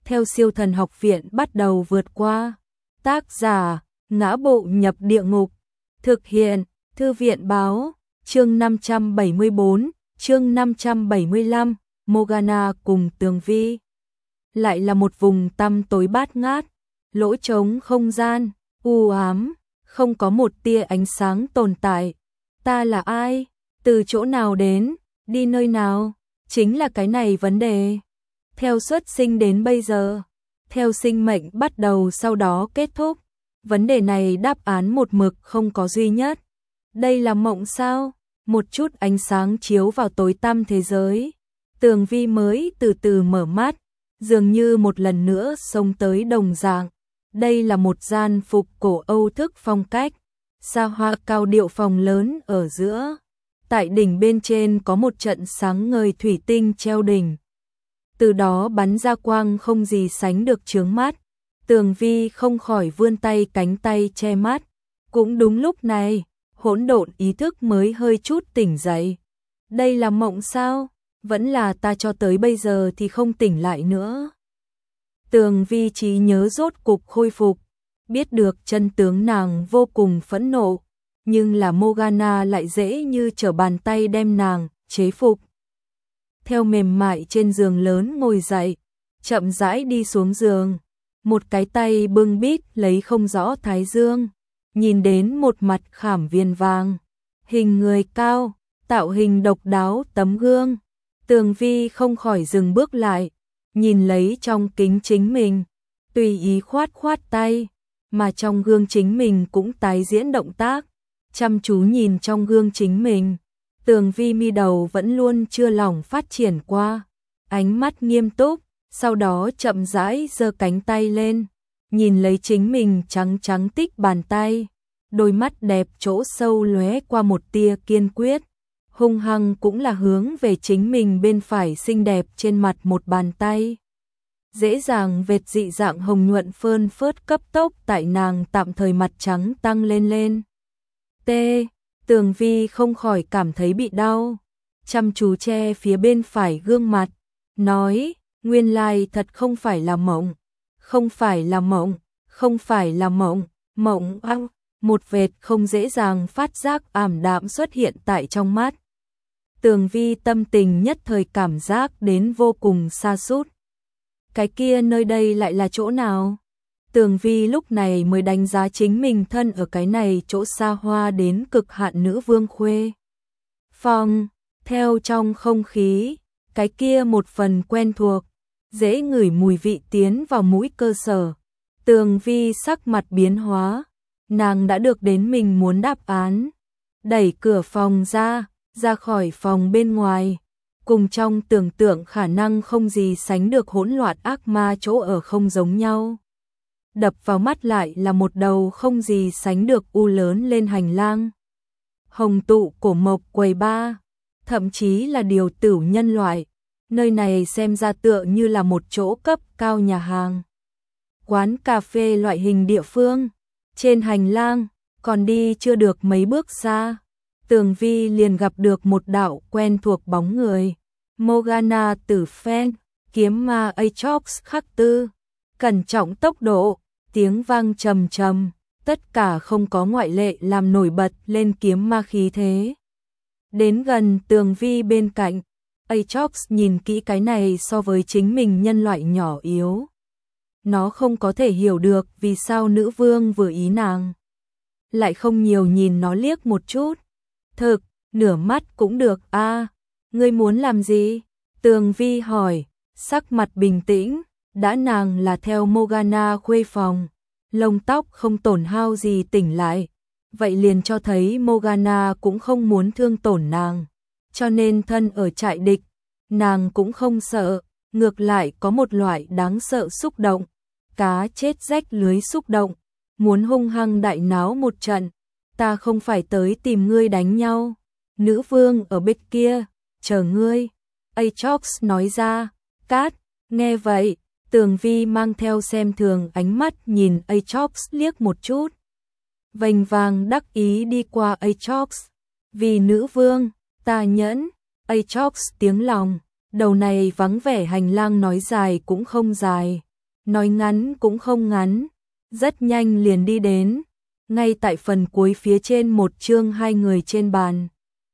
theo siêu thần học viện bắt đầu vượt qua. Tác giả, Ngã Bộ Nhập Địa Ngục. Thực hiện, Thư viện Báo. Chương 574, chương 575, Morgana cùng Tường Vi. Lại là một vùng tăm tối bát ngát, lỗ trống không gian, u ám, không có một tia ánh sáng tồn tại. Ta là ai? Từ chỗ nào đến? Đi nơi nào? Chính là cái này vấn đề. Theo xuất sinh đến bây giờ, theo sinh mệnh bắt đầu sau đó kết thúc, vấn đề này đáp án một mực không có duy nhất. Đây là mộng sao? Một chút ánh sáng chiếu vào tối tăm thế giới. Tường Vi mới từ từ mở mắt, dường như một lần nữa xông tới đồng dạng. Đây là một gian phục cổ Âu thức phong cách, xa hoa cao điệu phòng lớn ở giữa. Tại đỉnh bên trên có một trận sáng ngời thủy tinh treo đỉnh. Từ đó bắn ra quang không gì sánh được chướng mắt. Tường Vi không khỏi vươn tay cánh tay che mắt. Cũng đúng lúc này, hỗn độn ý thức mới hơi chút tỉnh dậy. Đây là mộng sao? Vẫn là ta cho tới bây giờ thì không tỉnh lại nữa. Tường Vi trí nhớ rốt cục khôi phục, biết được chân tướng nàng vô cùng phẫn nộ, nhưng là Morgana lại dễ như trở bàn tay đem nàng chế phục. Theo mềm mại trên giường lớn ngồi dậy, chậm rãi đi xuống giường, một cái tay bưng bít lấy không rõ thái dương, nhìn đến một mặt khảm viền vàng, hình người cao, tạo hình độc đáo tấm gương. Tường Vi không khỏi dừng bước lại, nhìn lấy trong kính chính mình, tùy ý khoát khoát tay, mà trong gương chính mình cũng tái diễn động tác, chăm chú nhìn trong gương chính mình. Tường Vi mi đầu vẫn luôn chưa lỏng phát triển qua, ánh mắt nghiêm túc, sau đó chậm rãi giơ cánh tay lên, nhìn lấy chính mình trắng trắng tích bàn tay, đôi mắt đẹp chỗ sâu lóe qua một tia kiên quyết, hung hăng cũng là hướng về chính mình bên phải xinh đẹp trên mặt một bàn tay. Dễ dàng vệt dị dạng hồng nhuận phơn phớt cấp tốc tại nàng tạm thời mặt trắng tăng lên lên. Tường Vi không khỏi cảm thấy bị đau, chăm chú che phía bên phải gương mặt, nói, nguyên lai thật không phải là mộng, không phải là mộng, không phải là mộng, mộng ao, một vệt không dễ dàng phát giác ảm đạm xuất hiện tại trong mắt. Tường Vi tâm tình nhất thời cảm giác đến vô cùng sa sút. Cái kia nơi đây lại là chỗ nào? Tường Vi lúc này mới đánh giá chính mình thân ở cái này chỗ xa hoa đến cực hạn nữ vương khuê. Phòng, theo trong không khí, cái kia một phần quen thuộc, dễ ngửi mùi vị tiến vào mũi cơ sở. Tường Vi sắc mặt biến hóa, nàng đã được đến mình muốn đáp án. Đẩy cửa phòng ra khỏi phòng bên ngoài, cùng trong tưởng tượng khả năng không gì sánh được hỗn loạn ác ma chỗ ở không giống nhau. Đập vào mắt lại là một đầu không gì sánh được u lớn lên hành lang. Hồng tụ cổ mộc quầy ba, thậm chí là điều tửu nhân loại. Nơi này xem ra tựa như là một chỗ cấp cao nhà hàng, quán cà phê loại hình địa phương. Trên hành lang, còn đi chưa được mấy bước xa, Tường Vi liền gặp được một đạo quen thuộc bóng người. Morgana Tử Phen, kiếm ma Aatrox khắc tư, cẩn trọng tốc độ, tiếng vang trầm trầm, tất cả không có ngoại lệ làm nổi bật lên kiếm ma khí thế. Đến gần Tường Vi bên cạnh, Aatrox nhìn kỹ cái này so với chính mình nhân loại nhỏ yếu. Nó không có thể hiểu được vì sao nữ vương vừa ý nàng. Lại không nhiều nhìn nó liếc một chút. Thực, nửa mắt cũng được a. Ngươi muốn làm gì? Tường Vi hỏi, sắc mặt bình tĩnh, đã nàng là theo Morgana khuê phòng, lông tóc không tổn hao gì tỉnh lại, vậy liền cho thấy Morgana cũng không muốn thương tổn nàng, cho nên thân ở trại địch, nàng cũng không sợ, ngược lại có một loại đáng sợ xúc động, cá chết rách lưới xúc động, muốn hung hăng đại náo một trận. Ta không phải tới tìm ngươi đánh nhau, nữ vương ở bên kia, chờ ngươi. Aatrox nói ra. Cát, nghe vậy, Tường Vi mang theo xem thường ánh mắt nhìn Aatrox liếc một chút. Vành vàng đắc ý đi qua Aatrox. Vì nữ vương, ta nhẫn. Aatrox tiếng lòng, đầu này vắng vẻ hành lang nói dài cũng không dài, nói ngắn cũng không ngắn, rất nhanh liền đi đến. Ngay tại phần cuối phía trên một chương hai người trên bàn.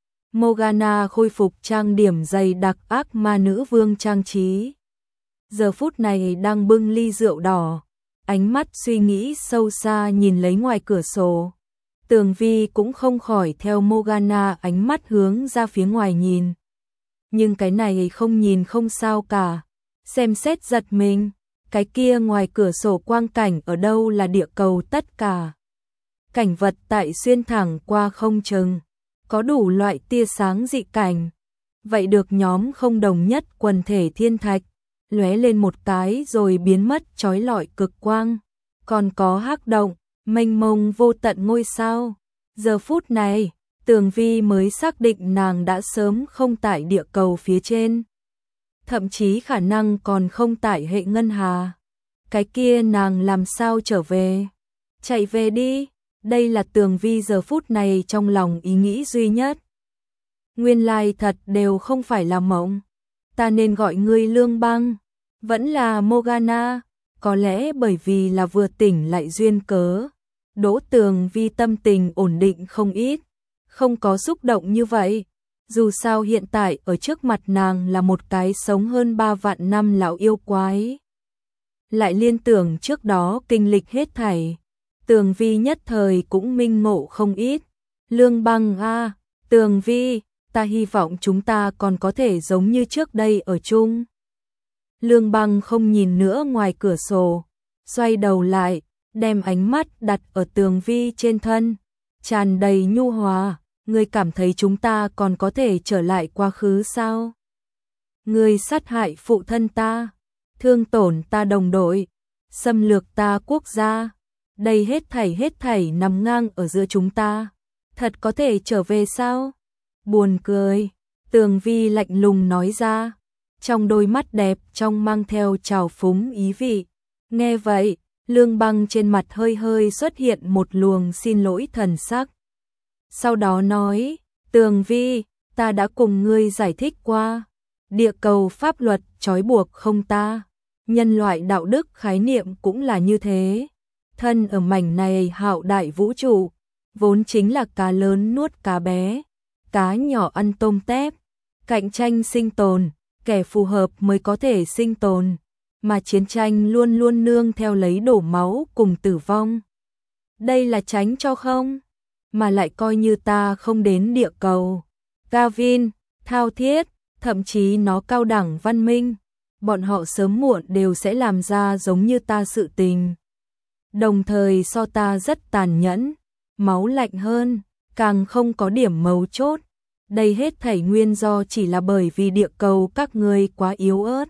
Morgana khôi phục trang điểm dày đặc ác ma nữ vương trang trí. Giờ phút này đang bưng ly rượu đỏ, ánh mắt suy nghĩ sâu xa nhìn lấy ngoài cửa sổ. Tường Vi cũng không khỏi theo Morgana ánh mắt hướng ra phía ngoài nhìn. Nhưng cái này không nhìn không sao cả. Xem xét giật mình, cái kia ngoài cửa sổ quang cảnh ở đâu là địa cầu tất cả. Cảnh vật tại xuyên thẳng qua không chừng, có đủ loại tia sáng dị cảnh. Vậy được nhóm không đồng nhất quần thể thiên thạch, lóe lên một cái rồi biến mất chói lọi cực quang. Còn có hắc động, mênh mông vô tận ngôi sao. Giờ phút này, Tường Vi mới xác định nàng đã sớm không tại địa cầu phía trên. Thậm chí khả năng còn không tại hệ ngân hà. Cái kia nàng làm sao trở về? Chạy về đi. Đây là Tường Vi giờ phút này trong lòng ý nghĩ duy nhất. Nguyên lai thật đều không phải là mộng. Ta nên gọi ngươi Lương Băng, vẫn là Morgana, có lẽ bởi vì là vừa tỉnh lại duyên cớ. Đỗ Tường Vi tâm tình ổn định không ít, không có xúc động như vậy. Dù sao hiện tại ở trước mặt nàng là một cái sống hơn 3 vạn năm lão yêu quái. Lại liên tưởng trước đó kinh lịch hết thảy. Tường Vi nhất thời cũng minh ngộ không ít. Lương Băng a, Tường Vi, ta hy vọng chúng ta còn có thể giống như trước đây ở chung. Lương Băng không nhìn nữa ngoài cửa sổ, xoay đầu lại, đem ánh mắt đặt ở Tường Vi trên thân, tràn đầy nhu hòa. Ngươi cảm thấy chúng ta còn có thể trở lại quá khứ sao? Ngươi sát hại phụ thân ta, thương tổn ta đồng đội, xâm lược ta quốc gia. Đây hết thảy nằm ngang ở giữa chúng ta. Thật có thể trở về sao? Buồn cười, Tường Vi lạnh lùng nói ra, trong đôi mắt đẹp trong mang theo trào phúng ý vị. Nghe vậy, Lương Băng trên mặt hơi hơi xuất hiện một luồng xin lỗi thần sắc. Sau đó nói, Tường Vi, ta đã cùng ngươi giải thích qua. Địa cầu pháp luật trói buộc không ta. Nhân loại đạo đức khái niệm cũng là như thế. Thân ở mảnh này hạo đại vũ trụ, vốn chính là cá lớn nuốt cá bé, cá nhỏ ăn tôm tép, cạnh tranh sinh tồn, kẻ phù hợp mới có thể sinh tồn, mà chiến tranh luôn luôn nương theo lấy đổ máu cùng tử vong. Đây là tránh cho không? Mà lại coi như ta không đến địa cầu. Gavin, thao thiết, thậm chí nó cao đẳng văn minh, bọn họ sớm muộn đều sẽ làm ra giống như ta sự tình. Đồng thời so ta rất tàn nhẫn, máu lạnh hơn, càng không có điểm mấu chốt. Đây hết thảy nguyên do chỉ là bởi vì địa cầu các ngươi quá yếu ớt.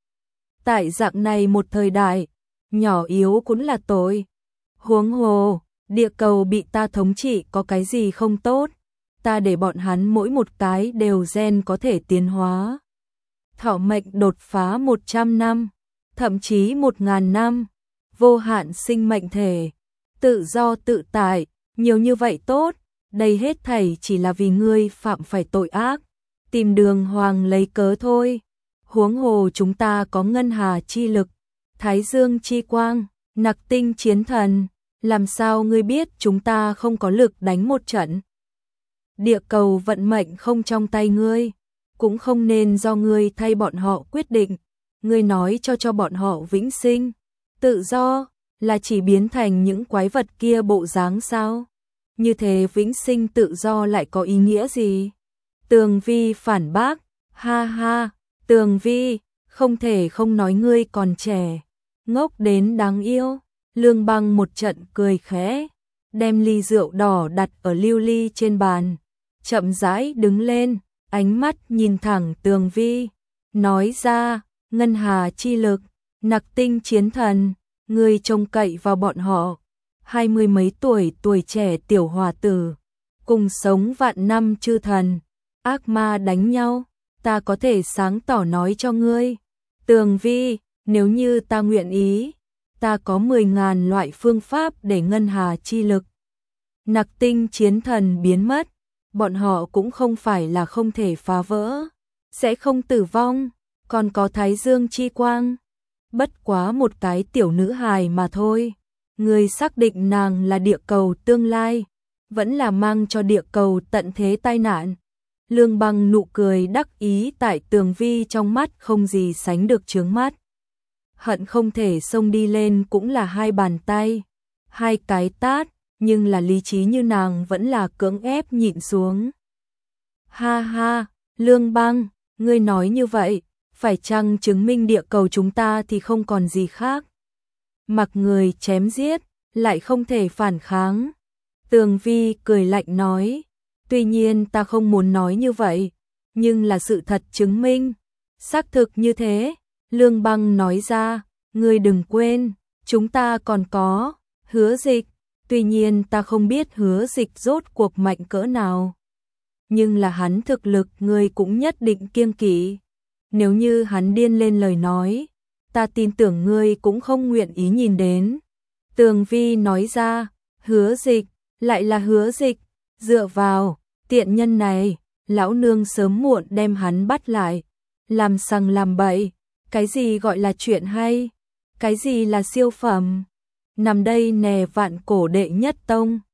Tại dạng này một thời đại, nhỏ yếu cũng là tội. Huống hồ, địa cầu bị ta thống trị có cái gì không tốt, ta để bọn hắn mỗi một cái đều gen có thể tiến hóa. Thọ mệnh đột phá 100 năm, thậm chí 1000 năm, vô hạn sinh mệnh thể, tự do tự tại, nhiều như vậy tốt, đây hết thảy chỉ là vì ngươi phạm phải tội ác, tìm đường hoàng lấy cớ thôi. Huống hồ chúng ta có ngân hà chi lực, thái dương chi quang, nặc tinh chiến thần, làm sao ngươi biết chúng ta không có lực đánh một trận? Địa cầu vận mệnh không trong tay ngươi, cũng không nên do ngươi thay bọn họ quyết định. Ngươi nói cho bọn họ vĩnh sinh, tự do, là chỉ biến thành những quái vật kia bộ dáng sao? Như thế vĩnh sinh tự do lại có ý nghĩa gì? Tường Vi phản bác, ha ha, Tường Vi, không thể không nói ngươi còn trẻ, ngốc đến đáng yêu. Lương Băng một trận cười khẽ, đem ly rượu đỏ đặt ở lưu ly trên bàn, chậm rãi đứng lên, ánh mắt nhìn thẳng Tường Vi, nói ra, ngân hà chi lực, nặc tinh chiến thần, ngươi trông cậy vào bọn họ, 20 mấy tuổi trẻ tiểu hòa tử, cùng sống vạn năm chư thần, ác ma đánh nhau, ta có thể sáng tỏ nói cho ngươi. Tường Vi, nếu như ta nguyện ý, ta có 10.000 loại phương pháp để ngân hà chi lực, nặc tinh chiến thần biến mất, bọn họ cũng không phải là không thể phá vỡ, sẽ không tử vong, còn có thái dương chi quang, bất quá một cái tiểu nữ hài mà thôi. Ngươi xác định nàng là địa cầu tương lai, vẫn là mang cho địa cầu tận thế tai nạn. Lương Băng nụ cười đắc ý tại Tường Vi trong mắt không gì sánh được chướng mắt. Hận không thể xông đi lên cũng là hai bàn tay, hai cái tát, nhưng là lý trí như nàng vẫn là cưỡng ép nhịn xuống. Ha ha, Lương Băng, ngươi nói như vậy, phải chăng chứng minh địa cầu chúng ta thì không còn gì khác? Mặc người chém giết, lại không thể phản kháng. Tường Vi cười lạnh nói, tuy nhiên ta không muốn nói như vậy, nhưng là sự thật chứng minh. Xác thực như thế, Lương Băng nói ra, ngươi đừng quên, chúng ta còn có Hứa Dịch, tuy nhiên ta không biết Hứa Dịch rốt cuộc mạnh cỡ nào. Nhưng là hắn thực lực ngươi cũng nhất định kiêng kỵ. Nếu như hắn điên lên lời nói, ta tin tưởng ngươi cũng không nguyện ý nhìn đến. Tường Vi nói ra, Hứa Dịch, lại là Hứa Dịch, dựa vào, tiện nhân này, lão nương sớm muộn đem hắn bắt lại. Làm sằng làm bậy, cái gì gọi là chuyện hay, cái gì là siêu phẩm. Nằm đây nè vạn cổ đệ nhất tông.